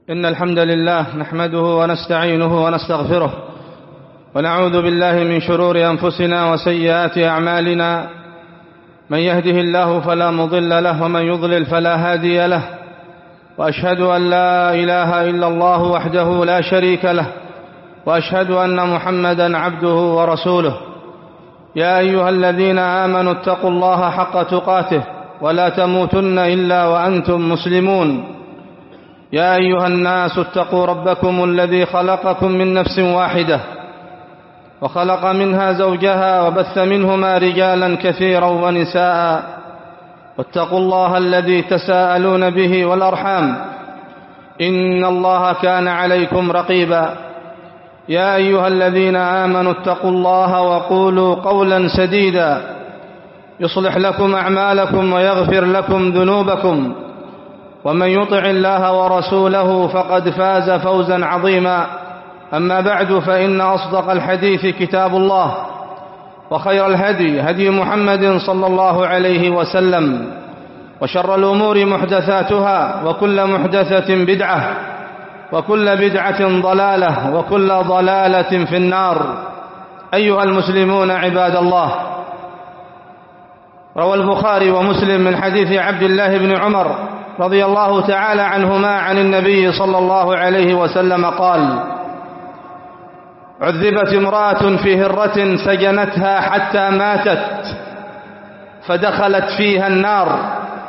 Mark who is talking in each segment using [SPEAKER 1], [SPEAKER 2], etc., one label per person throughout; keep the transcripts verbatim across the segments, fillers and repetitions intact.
[SPEAKER 1] إن الحمد لله نحمده ونستعينه ونستغفره ونعوذ بالله من شرور أنفسنا وسيئات أعمالنا. من يهده الله فلا مضل له ومن يضلل فلا هادي له، وأشهد أن لا إله إلا الله وحده لا شريك له، وأشهد أن محمدا عبده ورسوله. يا أيها الذين آمنوا اتقوا الله حق تقاته ولا تموتن إلا وأنتم مسلمون. يا أيها الناس اتقوا ربكم الذي خلقكم من نفس واحدة وخلق منها زوجها وبث منهما رجالا كثيرا ونساء، واتقوا الله الذي تساءلون به والأرحام إن الله كان عليكم رقيبا. يا أيها الذين آمنوا اتقوا الله وقولوا قولا سديدا يصلح لكم أعمالكم ويغفر لكم ذنوبكم، ومن يطع الله ورسوله فقد فاز فوزا عظيما. أما بعد، فإن أصدق الحديث كتاب الله، وخير الهدي هدي محمد صلى الله عليه وسلم، وشر الأمور محدثاتها، وكل محدثة بدعة، وكل بدعة ضلالة، وكل ضلالة في النار. أيها المسلمون عباد الله، روى البخاري ومسلم من حديث عبد الله بن عمر رضي الله تعالى عنهما عن النبي صلى الله عليه وسلم قال: عذبت امرأة في هرة سجنتها حتى ماتت فدخلت فيها النار،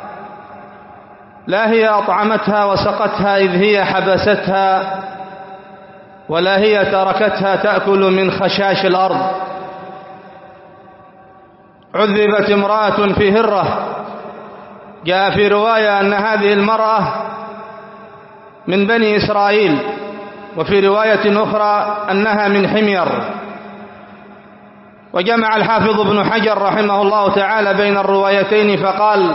[SPEAKER 1] لا هي أطعمتها وسقتها إذ هي حبستها، ولا هي تركتها تأكل من خشاش الأرض. عذبت امرأة في هرة. جاء في رواية أن هذه المرأة من بني إسرائيل، وفي رواية أخرى أنها من حمير. وجمع الحافظ ابن حجر رحمه الله تعالى بين الروايتين فقال: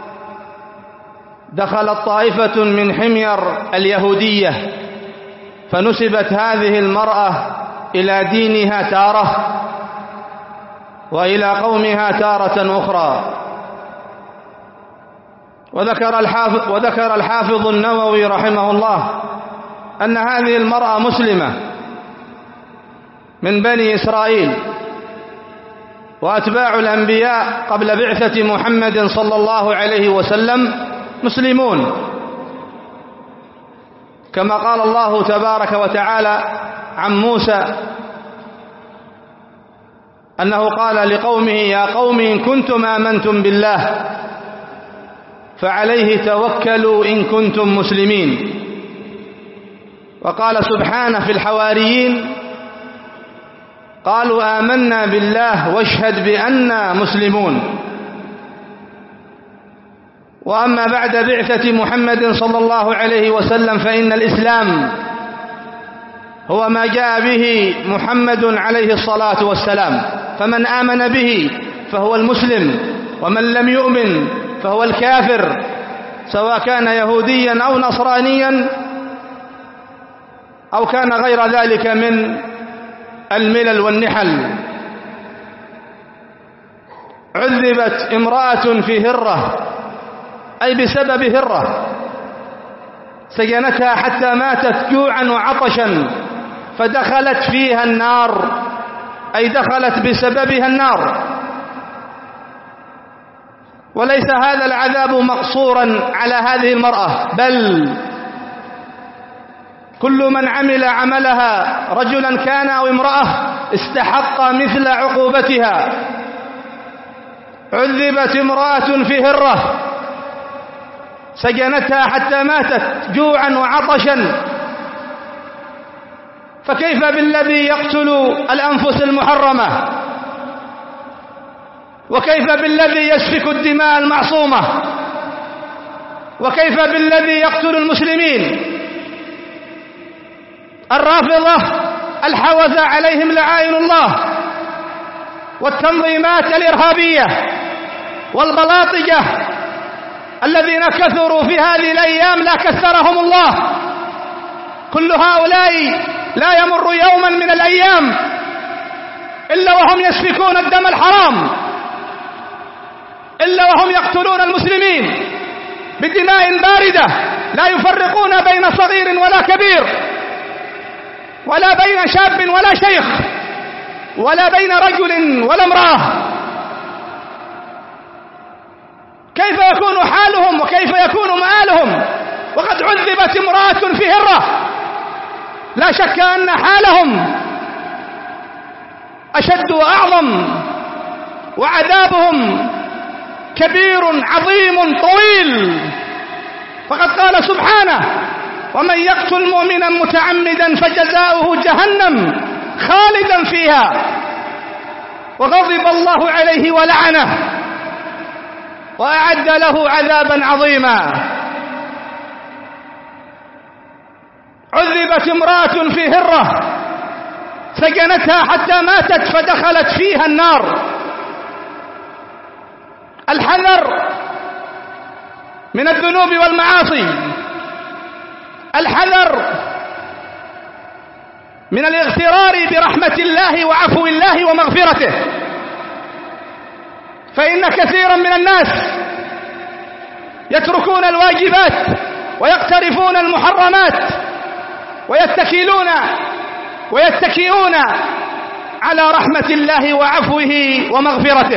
[SPEAKER 1] دخلت طائفة من حمير اليهودية فنسبت هذه المرأة إلى دينها تارة وإلى قومها تارة أخرى. وذكر الحافظ, وذكر الحافظ النووي رحمه الله أن هذه المرأة مسلمة من بني إسرائيل، وأتباع الأنبياء قبل بعثة محمد صلى الله عليه وسلم مسلمون، كما قال الله تبارك وتعالى عن موسى أنه قال لقومه: يا قوم إن كنتم آمنتم بالله فعليه توكلوا إن كنتم مسلمين. وقال سبحانه في الحواريين: قالوا آمنا بالله واشهد بأننا مسلمون. وأما بعد بعثة محمد صلى الله عليه وسلم فإن الإسلام هو ما جاء به محمد عليه الصلاة والسلام، فمن آمن به فهو المسلم، ومن لم يؤمن فهو الكافر، سواء كان يهوديا أو نصرانيا أو كان غير ذلك من الملل والنحل. عذبت امرأة في هرة، أي بسبب هرة، سجنتها حتى ماتت جوعا وعطشا فدخلت فيها النار، أي دخلت بسببها النار. وليس هذا العذاب مقصورا على هذه المرأة، بل كل من عمل عملها رجلا كان أو امرأة استحق مثل عقوبتها. عذبت امرأة في هرة سجنتها حتى ماتت جوعا وعطشا، فكيف بالذي يقتل الأنفس المحرمة؟ وكيف بالذي يسفك الدماء المعصومة؟ وكيف بالذي يقتل المسلمين؟ الرافضة الحوثة عليهم لعائن الله، والتنظيمات الإرهابية والبلاطجة الذين كثروا في هذه الأيام لا كثرهم الله، كل هؤلاء لا يمر يوما من الأيام إلا وهم يسفكون الدم الحرام، إلا وهم يقتلون المسلمين بدماء باردة، لا يفرقون بين صغير ولا كبير، ولا بين شاب ولا شيخ، ولا بين رجل ولا امرأة. كيف يكون حالهم وكيف يكون مآلهم وقد عذبت امرأة في هرة؟ لا شك أن حالهم أشد وأعظم، وعذابهم كبير عظيم طويل. فقد قال سبحانه: ومن يقتل مؤمنا متعمدا فجزاؤه جهنم خالدا فيها وغضب الله عليه ولعنه وأعد له عذابا عظيما. عذبت امرأة في هرة سجنتها حتى ماتت فدخلت فيها النار. الحذر من الذنوب والمعاصي، الحذر من الاغترار برحمة الله وعفو الله ومغفرته، فإن كثيرا من الناس يتركون الواجبات ويقترفون المحرمات ويتكلون ويتكئون على رحمة الله وعفوه ومغفرته.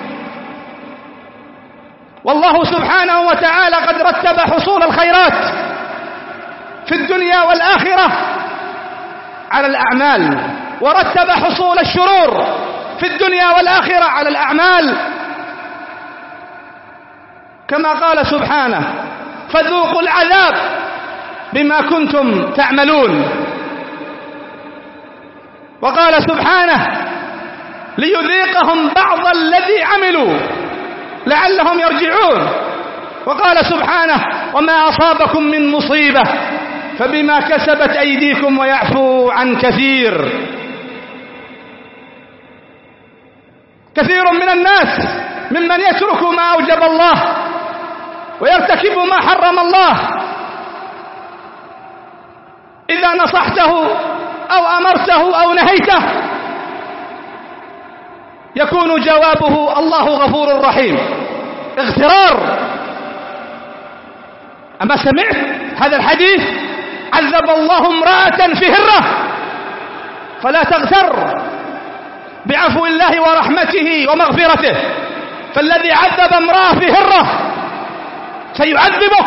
[SPEAKER 1] والله سبحانه وتعالى قد رتب حصول الخيرات في الدنيا والآخرة على الأعمال، ورتب حصول الشرور في الدنيا والآخرة على الأعمال، كما قال سبحانه: فذوقوا العذاب بما كنتم تعملون. وقال سبحانه: ليذيقهم بعض الذي عملوا لعلهم يرجعون. وقال سبحانه: وما أصابكم من مصيبة فبما كسبت أيديكم ويعفو عن كثير. كثير من الناس ممن يترك ما أوجب الله ويرتكب ما حرم الله، إذا نصحته أو أمرته أو نهيته يكون جوابه: الله غفور رحيم. اغترار. أما سمعت هذا الحديث؟ عذب الله امرأة في هرة، فلا تغتر بعفو الله ورحمته ومغفرته، فالذي عذب امرأة في هرة سيعذبك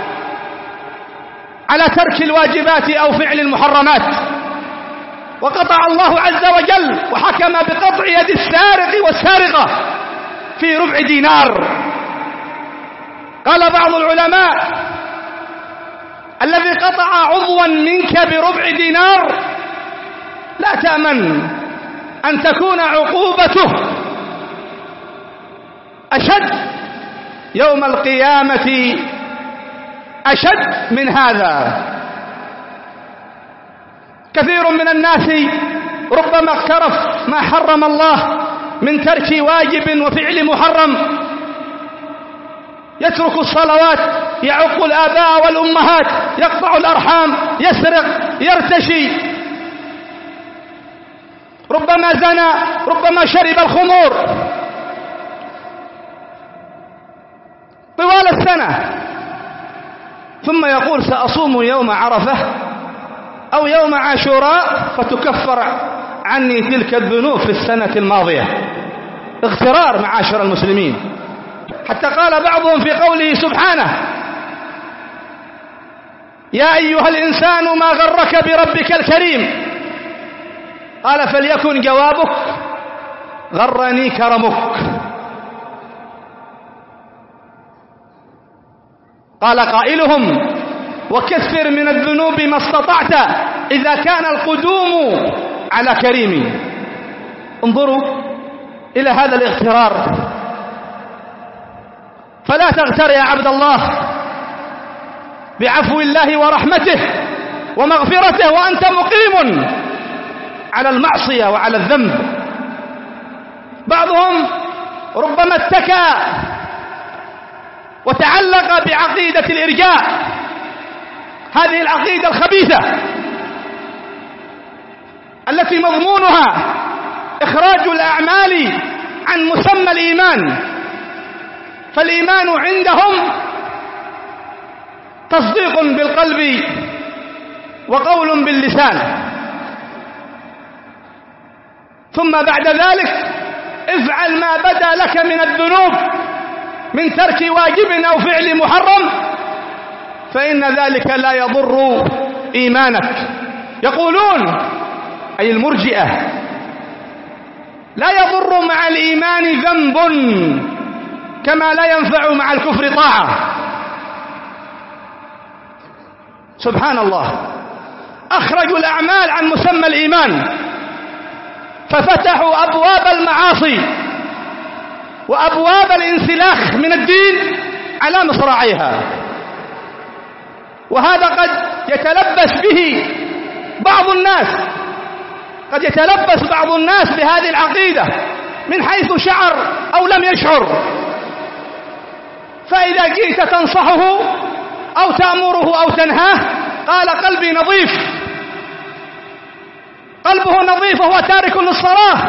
[SPEAKER 1] على ترك الواجبات أو فعل المحرمات. وقطع الله عز وجل وحكم بقطع يد السارق والسارقة في ربع دينار. قال بعض العلماء: الذي قطع عضوا منك بربع دينار لا تأمن أن تكون عقوبته أشد يوم القيامة، أشد من هذا. كثير من الناس ربما اقترف ما حرم الله من ترك واجب وفعل محرم، يترك الصلوات، يعق الآباء والأمهات، يقطع الأرحام، يسرق، يرتشي، ربما زنى، ربما شرب الخمور طوال السنة، ثم يقول: سأصوم يوم عرفة أو يوم عاشوراء فتكفر عني تلك الذنوب في السنة الماضية. اغترار معاشر المسلمين. حتى قال بعضهم في قوله سبحانه: يا أيها الإنسان ما غرك بربك الكريم. قال: فليكن جوابك: غرني كرمك. قال قائلهم: وكثر من الذنوب ما استطعت إذا كان القدوم على كريم. انظروا إلى هذا الاغترار. فلا تغتر يا عبد الله بعفو الله ورحمته ومغفرته وأنت مقيم على المعصية وعلى الذنب. بعضهم ربما اتكى وتعلق بعقيدة الإرجاء، هذه العقيدة الخبيثة التي مضمونها إخراج الأعمال عن مسمى الإيمان. فالإيمان عندهم تصديق بالقلب وقول باللسان، ثم بعد ذلك افعل ما بدا لك من الذنوب من ترك واجب أو فعل محرم، فإن ذلك لا يضر إيمانك. يقولون أي المرجئة لا يضر مع الإيمان ذنب كما لا ينفع مع الكفر طاعة. سبحان الله، أخرجوا الأعمال عن مسمى الإيمان، ففتحوا أبواب المعاصي وأبواب الانسلاخ من الدين على مصراعيها. وهذا قد يتلبس به بعض الناس، قد يتلبس بعض الناس بهذه العقيدة من حيث شعر أو لم يشعر، فإذا جئت تنصحه أو تأمره أو تنهاه قال قلبي نظيف، قلبه نظيف وهو تارك للصلاة،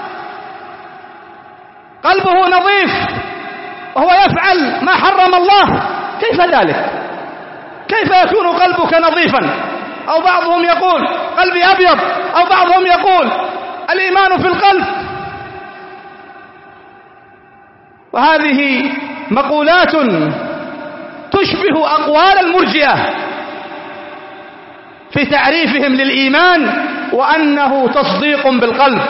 [SPEAKER 1] قلبه نظيف وهو يفعل ما حرم الله، كيف ذلك؟ كيف يكون قلبك نظيفا؟ أو بعضهم يقول قلبي أبيض، أو بعضهم يقول الإيمان في القلب. وهذه مقولات تشبه أقوال المرجئة في تعريفهم للإيمان وأنه تصديق بالقلب.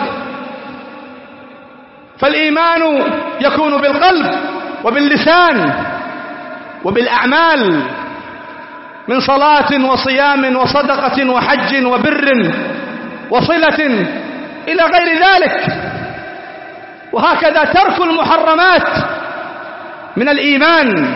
[SPEAKER 1] فالإيمان يكون بالقلب وباللسان وبالأعمال من صلاة وصيام وصدقة وحج وبر وصلة إلى غير ذلك. وهكذا ترك المحرمات من الإيمان.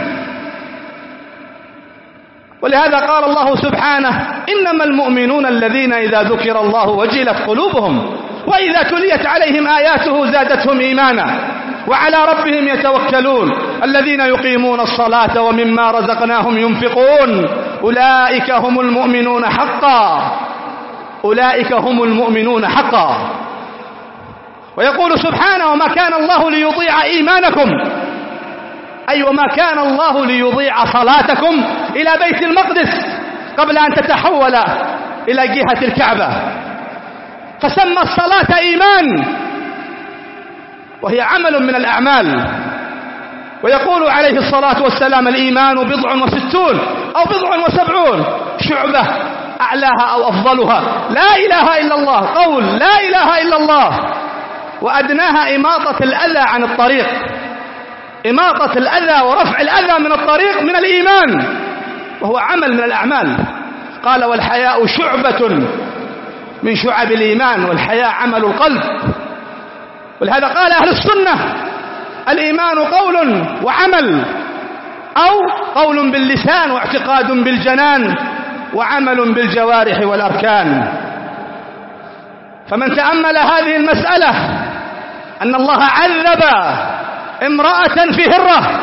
[SPEAKER 1] ولهذا قال الله سبحانه إنما المؤمنون الذين إذا ذكر الله وجلت قلوبهم وإذا تليت عليهم آياته زادتهم إيمانا وعلى ربهم يتوكلون الذين يقيمون الصلاة ومما رزقناهم ينفقون أولئك هم المؤمنون حقا، أولئك هم المؤمنون حقا. ويقول سبحانه وما كان الله ليضيع إيمانكم، أي وما كان الله ليضيع صلاتكم إلى بيت المقدس قبل أن تتحول إلى جهة الكعبة، فسمى الصلاة إيمان وهي عمل من الأعمال. ويقول عليه الصلاة والسلام الإيمان بضع وستون أو بضع وسبعون شعبة أعلاها أو أفضلها لا إله إلا الله، قول لا إله إلا الله، وأدناها إماطة الأذى عن الطريق، إماطة الأذى ورفع الأذى من الطريق من الإيمان، وهو عمل من الأعمال. قال والحياء شعبة من شعب الإيمان، والحياء عمل القلب. ولهذا قال أهل السنة الإيمان قول وعمل، أو قول باللسان واعتقاد بالجنان وعمل بالجوارح والأركان. فمن تأمل هذه المسألة أن الله عذب امرأة في هرة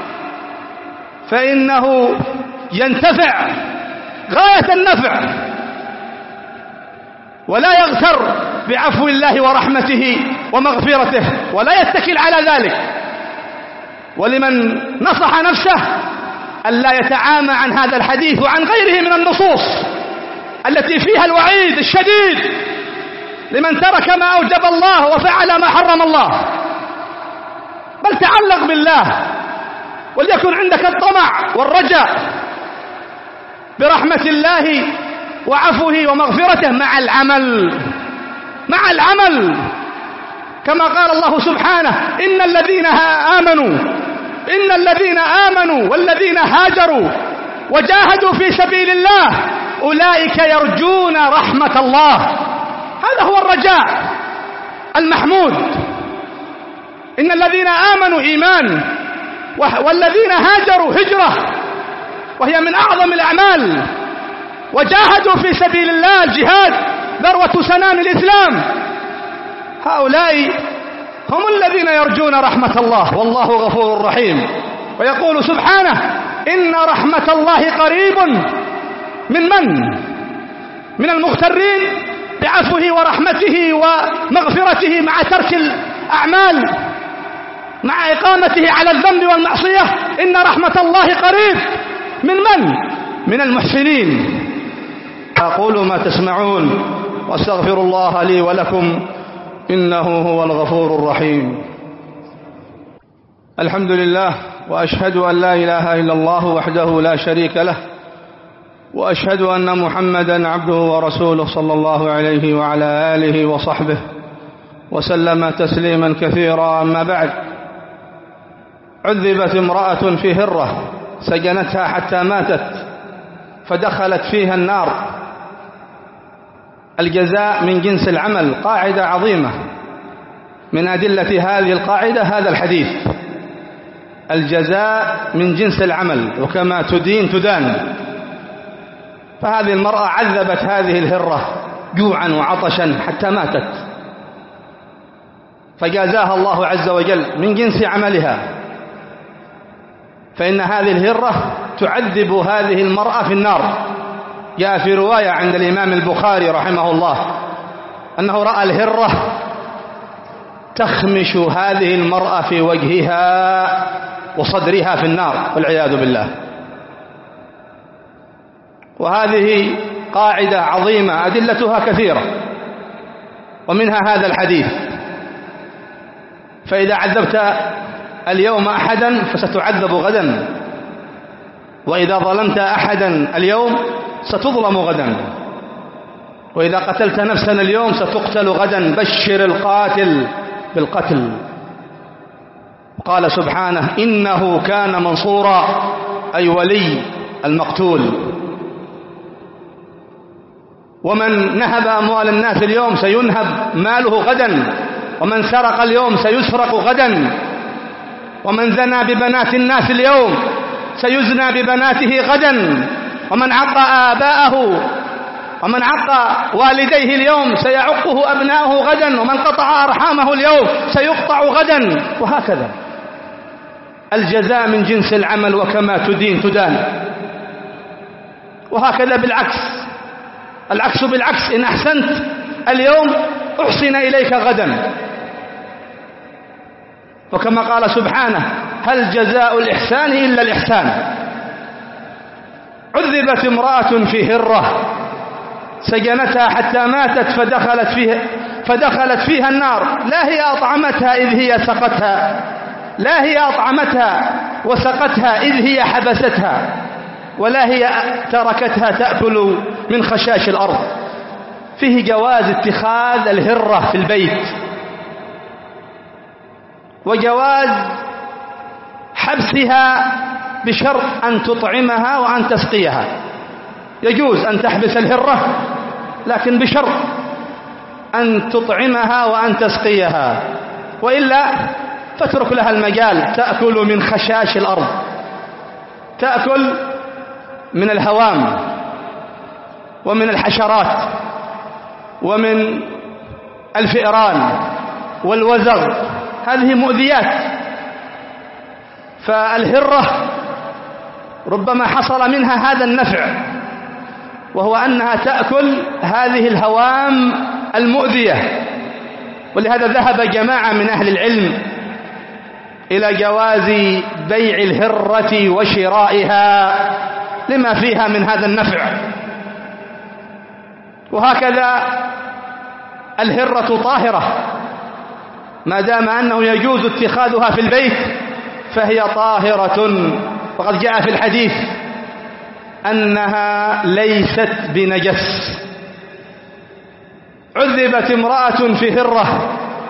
[SPEAKER 1] فإنه ينتفع غاية النفع ولا يغتر بعفو الله ورحمته ومغفرته ولا يتكل على ذلك. ولمن نصح نفسه ألا يتعامى عن هذا الحديث وعن غيره من النصوص التي فيها الوعيد الشديد لمن ترك ما أوجب الله وفعل ما حرم الله، بل تعلق بالله وليكن عندك الطمع والرجاء برحمة الله وعفوه ومغفرته مع العمل، مع العمل كما قال الله سبحانه إن الذين آمنوا إن الذين آمنوا والذين هاجروا وجاهدوا في سبيل الله أولئك يرجون رحمة الله. هذا هو الرجاء المحمود. إن الذين آمنوا إيمان، والذين هاجروا هجرة وهي من أعظم الأعمال، وجاهدوا في سبيل الله الجهاد ذروة سنام الإسلام، هؤلاء هم الذين يرجون رحمة الله والله غفور رحيم. ويقول سبحانه إن رحمة الله قريب من من؟ من المغترين بعفوه ورحمته ومغفرته مع ترك الأعمال، مع إقامته على الذنب والمعصية. إن رحمة الله قريب من من؟ من المحسنين. أقول ما تسمعون وأستغفر الله لي ولكم إنه هو الغفور الرحيم. الحمد لله، وأشهد أن لا إله إلا الله وحده لا شريك له، وأشهد أن محمدا عبده ورسوله صلى الله عليه وعلى آله وصحبه وسلم تسليما كثيرا. أما بعد، عذبت امرأة في هرة سجنتها حتى ماتت فدخلت فيها النار. الجزاء من جنس العمل، قاعدة عظيمة. من أدلة هذه القاعدة هذا الحديث: الجزاء من جنس العمل، وكما تدين تدان. فهذه المرأة عذبت هذه الهرة جوعا وعطشا حتى ماتت، فجازاها الله عز وجل من جنس عملها. فإن هذه الهرة تعذب هذه المرأة في النار. جاء في رواية عند الإمام البخاري رحمه الله أنه رأى الهرة تخمش هذه المرأة في وجهها وصدرها في النار والعياذ بالله. وهذه قاعدة عظيمة أدلتها كثيرة، ومنها هذا الحديث: فإذا عذبت اليوم أحدا فستعذب غدا، وإذا ظلمت أحدا اليوم ستظلم غدا، وإذا قتلت نفسا اليوم ستقتل غدا. بشر القاتل بالقتل. قال سبحانه: إنه كان منصورا، أي ولي المقتول. ومن نهب أموال الناس اليوم سينهب ماله غدا، ومن سرق اليوم سيسرق غدا، ومن زنى ببنات الناس اليوم سيزنى ببناته غدا، ومن عق آباءه ومن عق والديه اليوم سيعقه أبناؤه غدا، ومن قطع أرحامه اليوم سيقطع غدا، وهكذا. الجزاء من جنس العمل، وكما تدين تدان. وهكذا بالعكس، العكس بالعكس. إن أحسنت اليوم أحسن إليك غدا. وكما قال سبحانه: هل جزاء الإحسان إلا الإحسان. عذبت امرأة في هرة سجنتها حتى ماتت فدخلت فيها, فدخلت فيها النار. لا هي أطعمتها إذ هي سقتها، لا هي أطعمتها وسقتها إذ هي حبستها، ولا هي تركتها تأكل من خشاش الأرض. فيه جواز اتخاذ الهرة في البيت، وجواز حبسها بشرط أن تطعمها وأن تسقيها. يجوز أن تحبس الهرة، لكن بشرط أن تطعمها وأن تسقيها، وإلا فاترك لها المجال تأكل من خشاش الأرض، تأكل من الهوام ومن الحشرات ومن الفئران والوزغ. هذه مؤذيات. فالهرة ربما حصل منها هذا النفع، وهو أنها تأكل هذه الهوام المؤذية. ولهذا ذهب جماعة من أهل العلم إلى جواز بيع الهرة وشرائها لما فيها من هذا النفع. وهكذا الهرة طاهرة، ما دام أنه يجوز اتخاذها في البيت فهي طاهرة. وقد جاء في الحديث أنها ليست بنجس. عذبت امرأة في هرة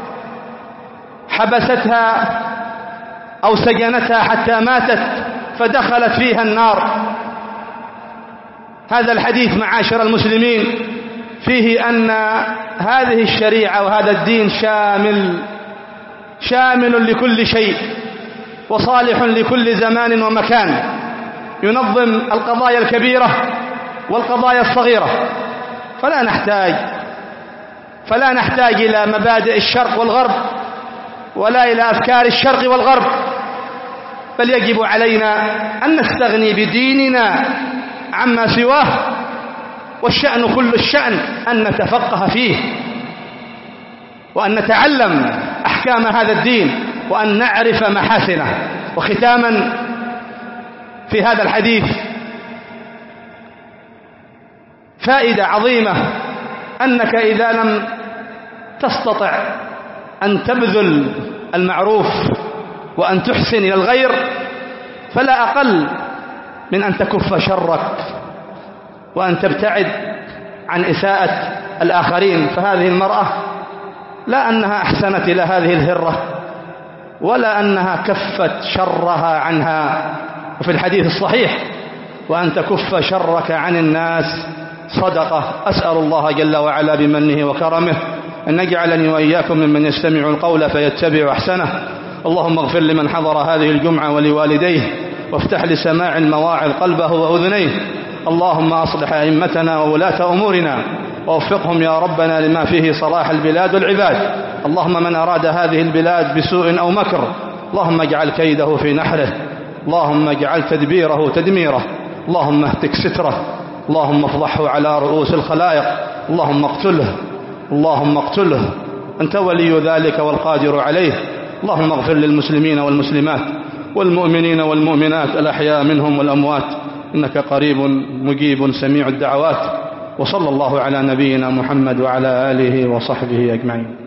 [SPEAKER 1] حبستها أو سجنتها حتى ماتت فدخلت فيها النار. هذا الحديث معاشر المسلمين فيه أن هذه الشريعة وهذا الدين شامل شامل لكل شيء، وصالح لكل زمان ومكان، ينظم القضايا الكبيرة والقضايا الصغيرة. فلا نحتاج فلا نحتاج إلى مبادئ الشرق والغرب، ولا إلى أفكار الشرق والغرب، بل يجب علينا أن نستغني بديننا عما سواه. والشأن كل الشأن أن نتفقه فيه، وأن نتعلم أحكام هذا الدين، وأن نعرف محاسنه. وختاما في هذا الحديث فائدة عظيمة أنك إذا لم تستطع أن تبذل المعروف وأن تحسن إلى الغير فلا أقل من أن تكف شرك وأن تبتعد عن إساءة الآخرين. فهذه المرأة لا أنها أحسنت إلى هذه الهرة ولا أنها كفت شرها عنها. وفي الحديث الصحيح وأن تكف شرك عن الناس صدقة. أسأل الله جل وعلا بمنه وكرمه أن يجعلني وإياكم ممن يستمع القول فيتبع أحسنه. اللهم اغفر لمن حضر هذه الجمعة ولوالديه وافتح لسماع المواعظ قلبه وأذنيه. اللهم أصلح أئمتنا وولاة أمورنا ووفقهم يا ربنا لما فيه صلاح البلاد والعباد. اللهم من أراد هذه البلاد بسوء أو مكر اللهم اجعل كيده في نحره، اللهم اجعل تدبيره تدميره، اللهم اهتك ستره، اللهم افضحه على رؤوس الخلائق، اللهم اقتله اللهم اقتله أنت ولي ذلك والقادر عليه. اللهم اغفر للمسلمين والمسلمات والمؤمنين والمؤمنات الأحياء منهم والأموات إنك قريب مجيب سميع الدعوات. وصلى الله على نبينا محمد وعلى آله وصحبه أجمعين.